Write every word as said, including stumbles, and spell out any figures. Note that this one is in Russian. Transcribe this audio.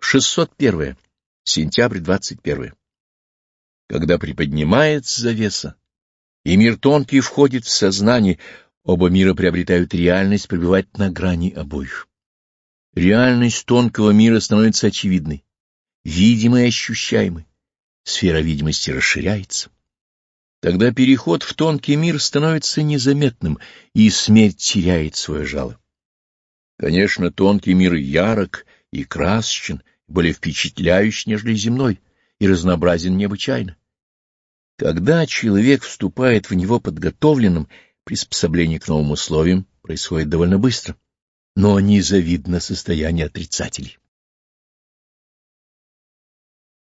шестьсот первое. Сентябрь двадцать первое. Когда приподнимается завеса, и мир тонкий входит в сознание, оба мира приобретают реальность пребывать на грани обоих. Реальность тонкого мира становится очевидной, видимой и ощущаемой. Сфера видимости расширяется. Тогда переход в тонкий мир становится незаметным, и смерть теряет свое жало. Конечно, тонкий мир ярок и красочен, более впечатляющий, нежели земной, и разнообразен необычайно. Когда человек вступает в него подготовленным, приспособление к новым условиям происходит довольно быстро, но незавидно состояние отрицателей.